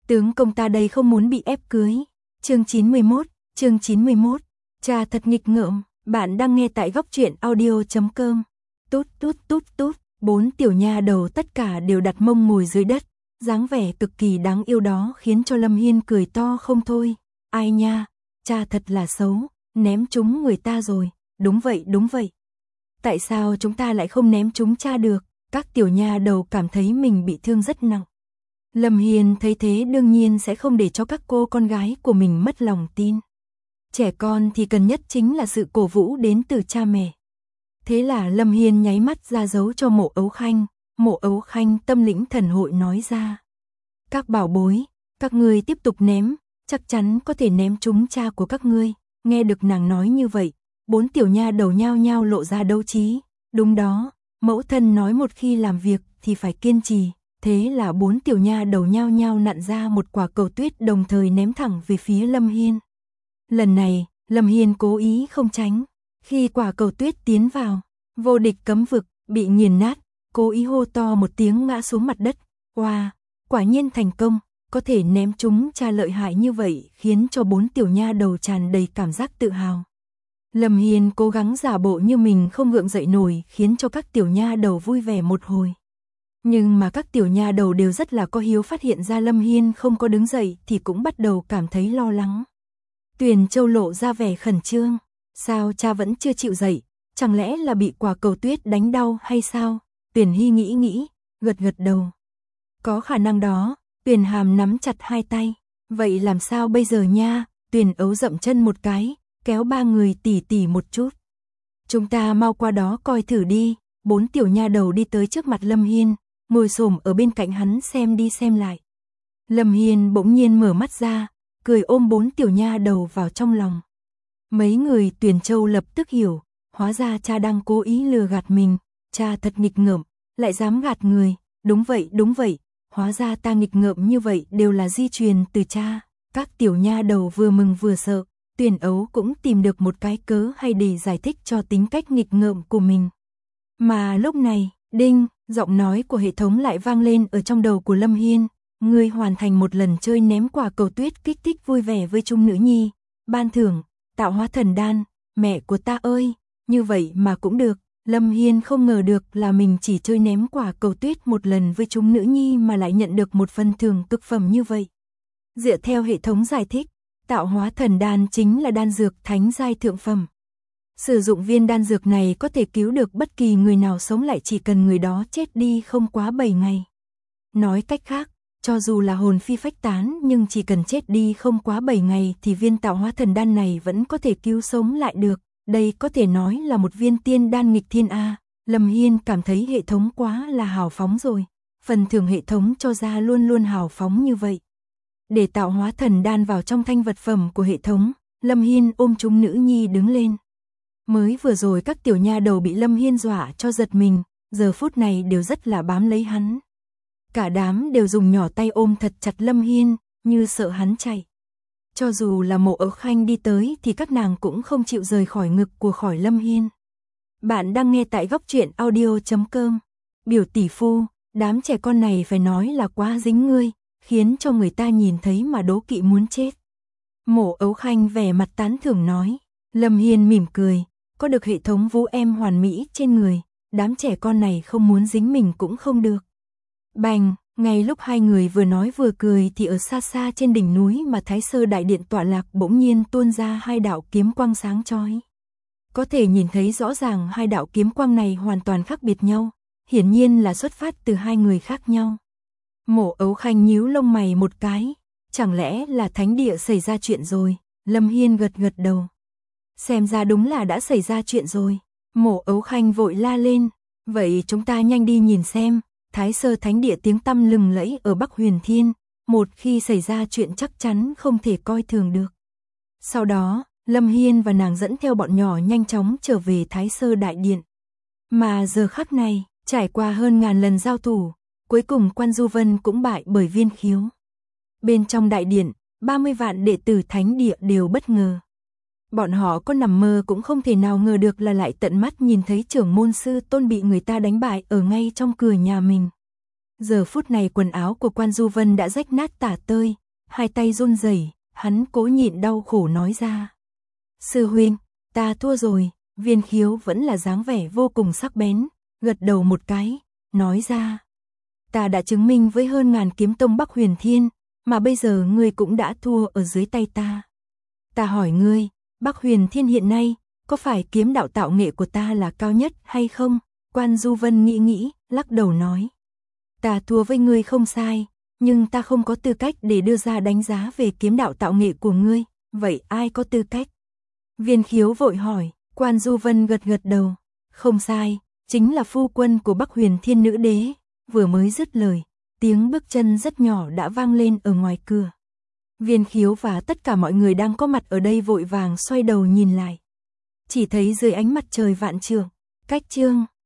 Tướng công ta đây không muốn bị ép cưới. Chương 91, cha thật nghịch ngợm, bạn đang nghe tại góc truyện audio.com. Tút tút tút tút, 4 tiểu nha đầu tất cả đều đặt mông ngồi dưới đất, dáng vẻ cực kỳ đáng yêu đó khiến cho Lâm Hiên cười to không thôi. Ai nha, cha thật là xấu, ném chúng người ta rồi. Đúng vậy. Tại sao chúng ta lại không ném chúng cha được? Các tiểu nha đầu cảm thấy mình bị thương rất nặng. Lâm Hiên thấy thế đương nhiên sẽ không để cho các cô con gái của mình mất lòng tin. Trẻ con thì cần nhất chính là sự cổ vũ đến từ cha mẹ. Thế là Lâm Hiên nháy mắt ra dấu cho Mộ Ấu Khanh tâm lĩnh thần hội nói ra. Các bảo bối, các ngươi tiếp tục ném, chắc chắn có thể ném trúng cha của các ngươi. Nghe được nàng nói như vậy, 4 tiểu nha đầu nhao nhao lộ ra đấu trí. Đúng đó, mẫu thân nói một khi làm việc thì phải kiên trì. Thế là 4 tiểu nha đầu nhao nhao nặn ra một quả cầu tuyết đồng thời ném thẳng về phía Lâm Hiên. Lần này, Lâm Hiên cố ý không tránh. Khi quả cầu tuyết tiến vào, vô địch cấm vực, bị nghiền nát, cố ý hô to một tiếng ngã xuống mặt đất. Wow, quả nhiên thành công, có thể ném chúng cha lợi hại như vậy khiến cho 4 tiểu nha đầu tràn đầy cảm giác tự hào. Lâm Hiên cố gắng giả bộ như mình không gượng dậy nổi khiến cho các tiểu nha đầu vui vẻ một hồi. Nhưng mà các tiểu nha đầu đều rất là có hiếu, phát hiện ra Lâm Hiên không có đứng dậy thì cũng bắt đầu cảm thấy lo lắng. Tuyền Châu lộ ra vẻ khẩn trương. Sao cha vẫn chưa chịu dậy? Chẳng lẽ là bị quả cầu tuyết đánh đau hay sao? Tuyền Hy nghĩ, gật đầu. Có khả năng đó. Tuyền Hàm nắm chặt hai tay. Vậy làm sao bây giờ nha? Tuyền Ấu dậm chân một cái, kéo ba người tỉ một chút. Chúng ta mau qua đó coi thử đi. 4 tiểu nha đầu đi tới trước mặt Lâm Hiên, ngồi xổm ở bên cạnh hắn xem đi xem lại. Lâm Hiên bỗng nhiên mở mắt ra, cười ôm 4 tiểu nha đầu vào trong lòng. Mấy người Tuyền Châu lập tức hiểu, hóa ra cha đang cố ý lừa gạt mình, cha thật nghịch ngợm, lại dám gạt người. Đúng vậy, hóa ra ta nghịch ngợm như vậy đều là di truyền từ cha. Các tiểu nha đầu vừa mừng vừa sợ, Tuyền Ấu cũng tìm được một cái cớ hay để giải thích cho tính cách nghịch ngợm của mình. Mà lúc này, đinh, giọng nói của hệ thống lại vang lên ở trong đầu của Lâm Hiên. Ngươi hoàn thành một lần chơi ném quả cầu tuyết kích thích vui vẻ với chung nữ nhi. Ban thưởng, tạo hóa thần đan. Mẹ của ta ơi, như vậy mà cũng được. Lâm Hiên không ngờ được là mình chỉ chơi ném quả cầu tuyết một lần với chung nữ nhi mà lại nhận được một phần thưởng cực phẩm như vậy. Dựa theo hệ thống giải thích, tạo hóa thần đan chính là đan dược thánh giai thượng phẩm. Sử dụng viên đan dược này có thể cứu được bất kỳ người nào sống lại chỉ cần người đó chết đi không quá 7 ngày. Nói cách khác, cho dù là hồn phi phách tán nhưng chỉ cần chết đi không quá 7 ngày thì viên tạo hóa thần đan này vẫn có thể cứu sống lại được. Đây có thể nói là một viên tiên đan nghịch thiên A. Lâm Hiên cảm thấy hệ thống quá là hào phóng rồi. Phần thưởng hệ thống cho ra luôn luôn hào phóng như vậy. Để tạo hóa thần đan vào trong thanh vật phẩm của hệ thống, Lâm Hiên ôm chúng nữ nhi đứng lên. Mới vừa rồi các tiểu nha đầu bị Lâm Hiên dọa cho giật mình, giờ phút này đều rất là bám lấy hắn. Cả đám đều dùng nhỏ tay ôm thật chặt Lâm Hiên, như sợ hắn chạy. Cho dù là Mộ Ấu Khanh đi tới thì các nàng cũng không chịu rời khỏi ngực của khỏi Lâm Hiên. Bạn đang nghe tại góc truyện audio.com. Biểu tỷ phu, đám trẻ con này phải nói là quá dính ngươi, khiến cho người ta nhìn thấy mà đố kỵ muốn chết. Mộ Ấu Khanh vẻ mặt tán thưởng nói. Lâm Hiên mỉm cười, có được hệ thống vũ em hoàn mỹ trên người, đám trẻ con này không muốn dính mình cũng không được. Bành, ngay lúc hai người vừa nói vừa cười thì ở xa xa trên đỉnh núi mà Thái Sơ Đại Điện tọa lạc bỗng nhiên tuôn ra hai đạo kiếm quang sáng chói. Có thể nhìn thấy rõ ràng hai đạo kiếm quang này hoàn toàn khác biệt nhau, hiển nhiên là xuất phát từ hai người khác nhau. Mộ Ấu Khanh nhíu lông mày một cái, chẳng lẽ là thánh địa xảy ra chuyện rồi? Lâm Hiên gật đầu. Xem ra đúng là đã xảy ra chuyện rồi. Mộ Ấu Khanh vội la lên, vậy chúng ta nhanh đi nhìn xem. Thái Sơ Thánh Địa tiếng tăm lừng lẫy ở Bắc Huyền Thiên, một khi xảy ra chuyện chắc chắn không thể coi thường được. Sau đó, Lâm Hiên và nàng dẫn theo bọn nhỏ nhanh chóng trở về Thái Sơ Đại Điện. Mà giờ khắc này, trải qua hơn ngàn lần giao thủ, cuối cùng Quan Du Vân cũng bại bởi Viên Khiếu. Bên trong đại điện, 30 vạn đệ tử Thánh Địa đều bất ngờ. Bọn họ có nằm mơ cũng không thể nào ngờ được là lại tận mắt nhìn thấy trưởng môn sư Tôn bị người ta đánh bại ở ngay trong cửa nhà mình. Giờ phút này quần áo của Quan Du Vân đã rách nát tả tơi, hai tay run rẩy, hắn cố nhịn đau khổ nói ra. Sư huynh, ta thua rồi. Viên Khiếu vẫn là dáng vẻ vô cùng sắc bén, gật đầu một cái, nói ra. Ta đã chứng minh với hơn ngàn kiếm tông Bắc Huyền Thiên, mà bây giờ ngươi cũng đã thua ở dưới tay ta. Ta hỏi ngươi, Bắc Huyền Thiên hiện nay, có phải kiếm đạo tạo nghệ của ta là cao nhất hay không? Quan Du Vân nghĩ, lắc đầu nói. Ta thua với ngươi không sai, nhưng ta không có tư cách để đưa ra đánh giá về kiếm đạo tạo nghệ của ngươi, vậy ai có tư cách? Viên Khiếu vội hỏi, Quan Du Vân gật đầu, không sai, chính là phu quân của Bắc Huyền Thiên nữ đế. Vừa mới dứt lời, tiếng bước chân rất nhỏ đã vang lên ở ngoài cửa. Viên Khiếu và tất cả mọi người đang có mặt ở đây vội vàng xoay đầu nhìn lại. Chỉ thấy dưới ánh mặt trời vạn trượng, cách chương